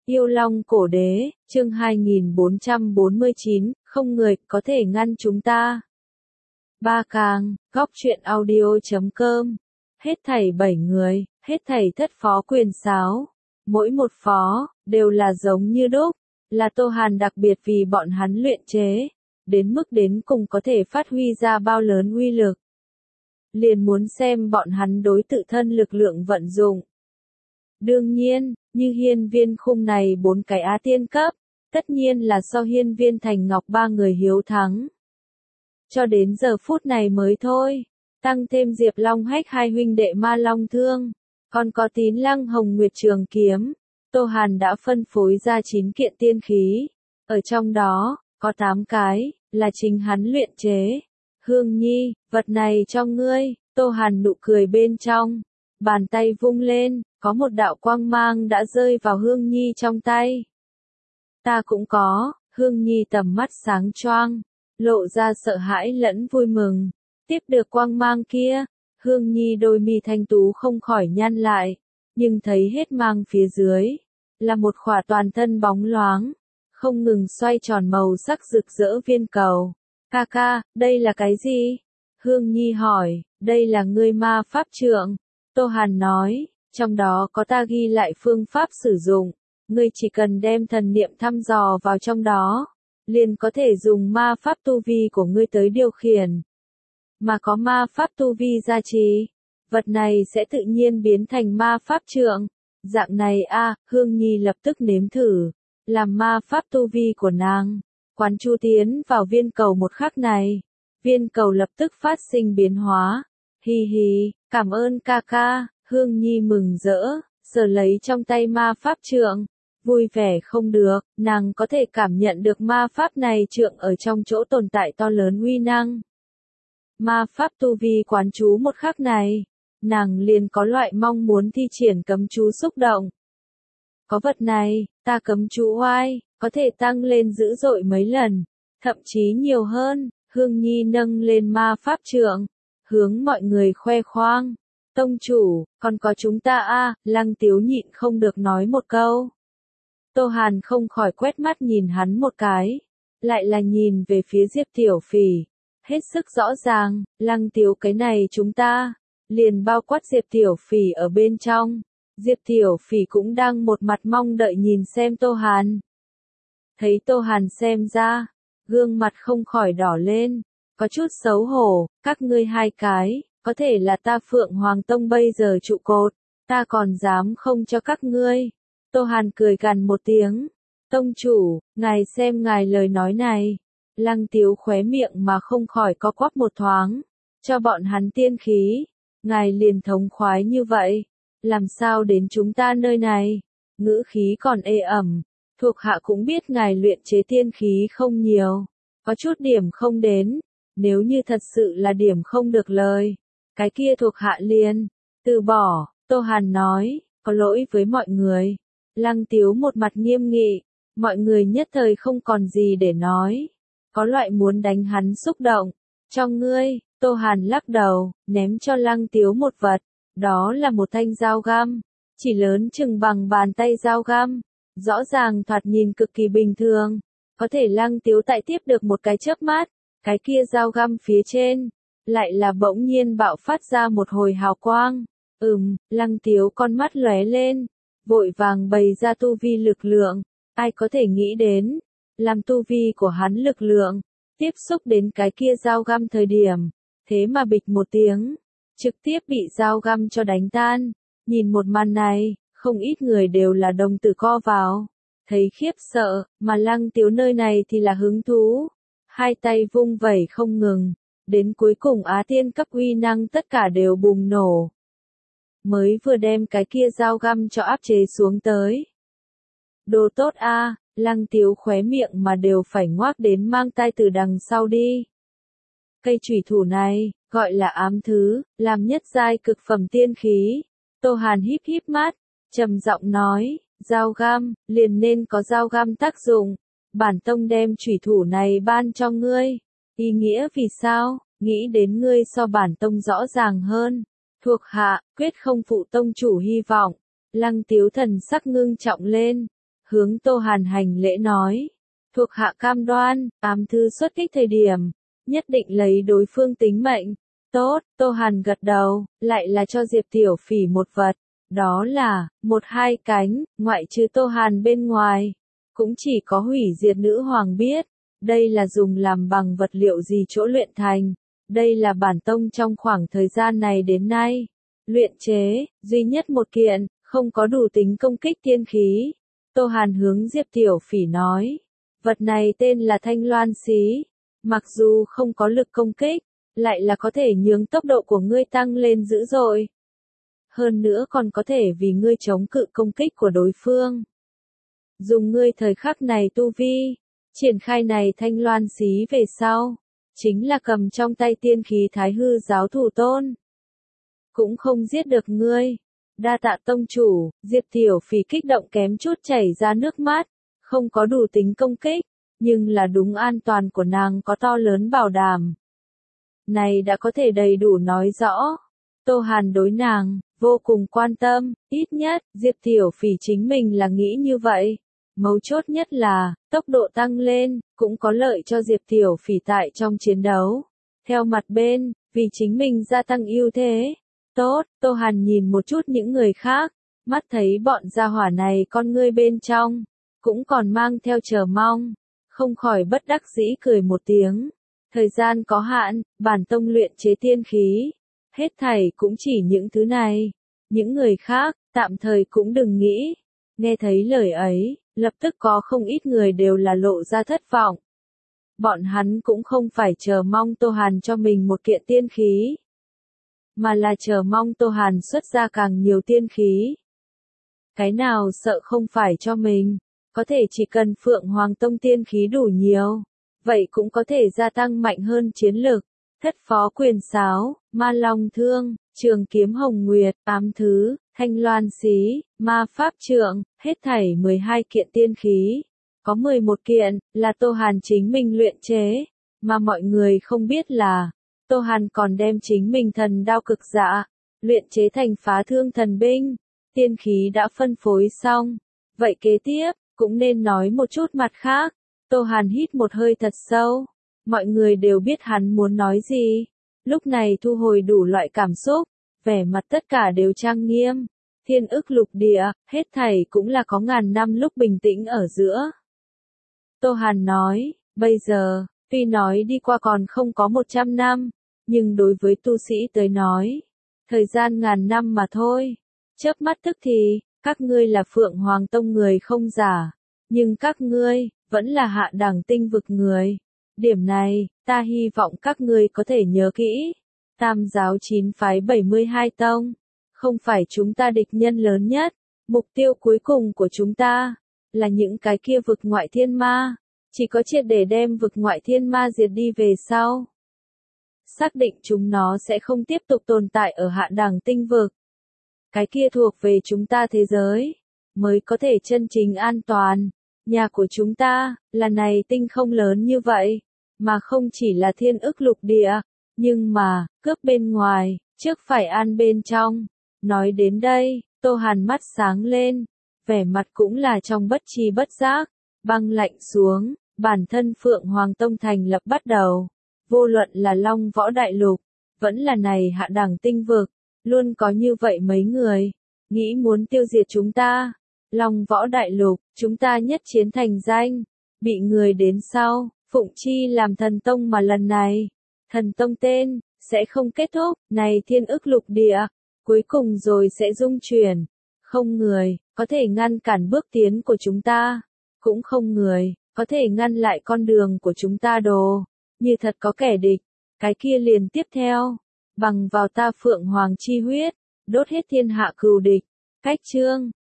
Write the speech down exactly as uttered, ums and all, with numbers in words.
Yêu Long Cổ Đế, chương hai nghìn bốn trăm bốn mươi chín, không người có thể ngăn chúng ta. Ba Càng, góc truyện audio.com. Hết thảy bảy người, hết thảy thất phó quyền sáo. Mỗi một phó, đều là giống như đúc, là Tô Hàn đặc biệt vì bọn hắn luyện chế, đến mức đến cùng có thể phát huy ra bao lớn uy lực. Liền muốn xem bọn hắn đối tự thân lực lượng vận dụng. Đương nhiên, như hiên viên khung này bốn cái á tiên cấp, tất nhiên là so hiên viên thành ngọc ba người hiếu thắng. Cho đến giờ phút này mới thôi, tăng thêm Diệp Long Hách hai huynh đệ ma long thương, còn có Tín Lăng Hồng Nguyệt trường kiếm, Tô Hàn đã phân phối ra chín kiện tiên khí, ở trong đó, có tám cái, là chính hắn luyện chế. Hương Nhi, vật này cho ngươi, Tô Hàn nụ cười bên trong, bàn tay vung lên, có một đạo quang mang đã rơi vào Hương Nhi trong tay. Ta cũng có, Hương Nhi tầm mắt sáng choang, lộ ra sợ hãi lẫn vui mừng. Tiếp được quang mang kia, Hương Nhi đôi mi thanh tú không khỏi nhăn lại, nhưng thấy hết mang phía dưới, là một khỏa toàn thân bóng loáng, không ngừng xoay tròn màu sắc rực rỡ viên cầu. Ca ca, đây là cái gì? Hương Nhi hỏi, đây là ngươi ma pháp trượng. Tô Hàn nói, trong đó có ta ghi lại phương pháp sử dụng, ngươi chỉ cần đem thần niệm thăm dò vào trong đó, liền có thể dùng ma pháp tu vi của ngươi tới điều khiển. Mà có ma pháp tu vi gia trì, vật này sẽ tự nhiên biến thành ma pháp trượng. Dạng này a, Hương Nhi lập tức nếm thử, làm ma pháp tu vi của nàng. Quán chú tiến vào viên cầu một khắc này, viên cầu lập tức phát sinh biến hóa. Hi hi, cảm ơn ca ca. Hương Nhi mừng rỡ, sờ lấy trong tay ma pháp trượng, vui vẻ không được, nàng có thể cảm nhận được ma pháp này trượng ở trong chỗ tồn tại to lớn uy năng. Ma pháp tu vi quán chú một khắc này, nàng liền có loại mong muốn thi triển cấm chú xúc động. Có vật này, ta cấm chú oai, có thể tăng lên dữ dội mấy lần, thậm chí nhiều hơn. Hương Nhi nâng lên ma pháp trượng, hướng mọi người khoe khoang. Tông chủ, còn có chúng ta a, Lăng Tiếu nhịn không được nói một câu. Tô Hàn không khỏi quét mắt nhìn hắn một cái, lại là nhìn về phía Diệp Tiểu Phỉ, hết sức rõ ràng, Lăng Tiếu cái này chúng ta, liền bao quát Diệp Tiểu Phỉ ở bên trong. Diệp Tiểu Phỉ cũng đang một mặt mong đợi nhìn xem Tô Hàn. Thấy Tô Hàn xem ra, gương mặt không khỏi đỏ lên, có chút xấu hổ, các ngươi hai cái, có thể là ta Phượng Hoàng Tông bây giờ trụ cột, ta còn dám không cho các ngươi. Tô Hàn cười gằn một tiếng, tông chủ, ngài xem ngài lời nói này. Lăng Tiếu khóe miệng mà không khỏi co quắp một thoáng, cho bọn hắn tiên khí, ngài liền thống khoái như vậy, làm sao đến chúng ta nơi này, ngữ khí còn ê ẩm, thuộc hạ cũng biết ngài luyện chế tiên khí không nhiều, có chút điểm không đến, nếu như thật sự là điểm không được lời, cái kia thuộc hạ liền từ bỏ. Tô Hàn nói, có lỗi với mọi người. Lăng Tiếu một mặt nghiêm nghị, mọi người nhất thời không còn gì để nói, có loại muốn đánh hắn xúc động. Trong ngươi, Tô Hàn lắc đầu, ném cho Lăng Tiếu một vật, đó là một thanh dao găm, chỉ lớn chừng bằng bàn tay dao găm, rõ ràng thoạt nhìn cực kỳ bình thường, có thể Lăng Tiếu tại tiếp được một cái chớp mắt, cái kia dao găm phía trên, lại là bỗng nhiên bạo phát ra một hồi hào quang. Ừm, Lăng Tiếu con mắt lóe lên, vội vàng bày ra tu vi lực lượng, ai có thể nghĩ đến, làm tu vi của hắn lực lượng, tiếp xúc đến cái kia dao găm thời điểm, thế mà bịch một tiếng, trực tiếp bị dao găm cho đánh tan. Nhìn một màn này, không ít người đều là đồng tử co vào, thấy khiếp sợ, mà Lăng Tiếu nơi này thì là hứng thú, hai tay vung vẩy không ngừng, đến cuối cùng á tiên cấp uy năng tất cả đều bùng nổ. Mới vừa đem cái kia dao găm cho áp chế xuống tới. Đồ tốt a, Lăng Tiếu khóe miệng mà đều phải ngoác đến mang tai từ đằng sau đi. Cây chủy thủ này, gọi là ám thứ, làm nhất giai cực phẩm tiên khí. Tô Hàn híp híp mắt, trầm giọng nói, dao găm, liền nên có dao găm tác dụng. Bản tông đem chủy thủ này ban cho ngươi. Ý nghĩa vì sao, nghĩ đến ngươi so bản tông rõ ràng hơn. Thuộc hạ, quyết không phụ tông chủ hy vọng. Lăng Tiếu thần sắc ngưng trọng lên. hướng Tô Hàn hành lễ nói. Thuộc hạ cam đoan, ám thư xuất kích thời điểm, nhất định lấy đối phương tính mệnh. Tốt, Tô Hàn gật đầu, lại là cho Diệp Tiểu Phỉ một vật. Đó là, một hai cánh, ngoại trừ Tô Hàn bên ngoài. Cũng chỉ có hủy diệt nữ hoàng biết. Đây là dùng làm bằng vật liệu gì chỗ luyện thành. Đây là bản tông trong khoảng thời gian này đến nay. Luyện chế, duy nhất một kiện, không có đủ tính công kích tiên khí. Tô Hàn hướng Diệp Tiểu Phỉ nói. Vật này tên là thanh loan xí. Mặc dù không có lực công kích, lại là có thể nhướng tốc độ của ngươi tăng lên dữ dội. Hơn nữa còn có thể vì ngươi chống cự công kích của đối phương. Dùng ngươi thời khắc này tu vi, triển khai này thanh loan xí về sau, chính là cầm trong tay tiên khí thái hư giáo thủ tôn. Cũng không giết được ngươi. Đa tạ tông chủ, Diệp Tiểu Phỉ kích động kém chút chảy ra nước mắt, không có đủ tính công kích, nhưng là đúng an toàn của nàng có to lớn bảo đảm. Này đã có thể đầy đủ nói rõ. Tô Hàn đối nàng, vô cùng quan tâm, ít nhất, Diệp Tiểu Phỉ chính mình là nghĩ như vậy. Mấu chốt nhất là, tốc độ tăng lên, cũng có lợi cho Diệp Tiểu Phỉ tại trong chiến đấu. Theo mặt bên, vì chính mình gia tăng ưu thế. Tốt, Tô Hàn nhìn một chút những người khác, mắt thấy bọn gia hỏa này con ngươi bên trong, cũng còn mang theo chờ mong, không khỏi bất đắc dĩ cười một tiếng. Thời gian có hạn, bản tông luyện chế tiên khí, hết thảy cũng chỉ những thứ này. Những người khác, tạm thời cũng đừng nghĩ. Nghe thấy lời ấy, lập tức có không ít người đều là lộ ra thất vọng. Bọn hắn cũng không phải chờ mong Tô Hàn cho mình một kiện tiên khí, mà là chờ mong Tô Hàn xuất ra càng nhiều tiên khí. Cái nào sợ không phải cho mình, có thể chỉ cần Phượng Hoàng Tông tiên khí đủ nhiều, vậy cũng có thể gia tăng mạnh hơn chiến lực. Thất phó quyền sáo, ma long thương, trường kiếm hồng nguyệt, ám thứ, thanh loan xí, ma pháp trượng, hết thảy mười hai kiện tiên khí. Có mười một kiện, là Tô Hàn chính mình luyện chế, mà mọi người không biết là, Tô Hàn còn đem chính mình thần đao cực dạ, luyện chế thành phá thương thần binh. Tiên khí đã phân phối xong, vậy kế tiếp, cũng nên nói một chút mặt khác. Tô Hàn hít một hơi thật sâu, mọi người đều biết hắn muốn nói gì. Lúc này thu hồi đủ loại cảm xúc, vẻ mặt tất cả đều trang nghiêm. Thiên ức lục địa, hết thảy cũng là có ngàn năm lúc bình tĩnh ở giữa. Tô Hàn nói, bây giờ, tuy nói đi qua còn không có một trăm năm, nhưng đối với tu sĩ tới nói, thời gian ngàn năm mà thôi. Chớp mắt tức thì, các ngươi là Phượng Hoàng Tông người không giả, nhưng các ngươi, vẫn là hạ đẳng tinh vực người. Điểm này, ta hy vọng các ngươi có thể nhớ kỹ. Tam giáo chín phái bảy mươi hai tông, không phải chúng ta địch nhân lớn nhất. Mục tiêu cuối cùng của chúng ta, là những cái kia vực ngoại thiên ma. Chỉ có triệt để đem vực ngoại thiên ma diệt đi về sau, xác định chúng nó sẽ không tiếp tục tồn tại ở hạ đẳng tinh vực. Cái kia thuộc về chúng ta thế giới, mới có thể chân chính an toàn. Nhà của chúng ta, là này tinh không lớn như vậy, mà không chỉ là thiên ức lục địa, nhưng mà, cướp bên ngoài, trước phải an bên trong. Nói đến đây, Tô Hàn mắt sáng lên, vẻ mặt cũng là trong bất tri bất giác, băng lạnh xuống, bản thân Phượng Hoàng Tông thành lập bắt đầu. Vô luận là Long Võ Đại Lục, vẫn là này hạ đẳng tinh vực, luôn có như vậy mấy người, nghĩ muốn tiêu diệt chúng ta. Long Võ Đại Lục, chúng ta nhất chiến thành danh, bị người đến sau, phụng chi làm thần tông mà lần này, thần tông tên, sẽ không kết thúc, này thiên ức lục địa, cuối cùng rồi sẽ dung chuyển. Không người, có thể ngăn cản bước tiến của chúng ta, cũng không người, có thể ngăn lại con đường của chúng ta đồ. Như thật có kẻ địch, cái kia liền tiếp theo, bằng vào ta Phượng Hoàng chi huyết, đốt hết thiên hạ cừu địch. Cách chương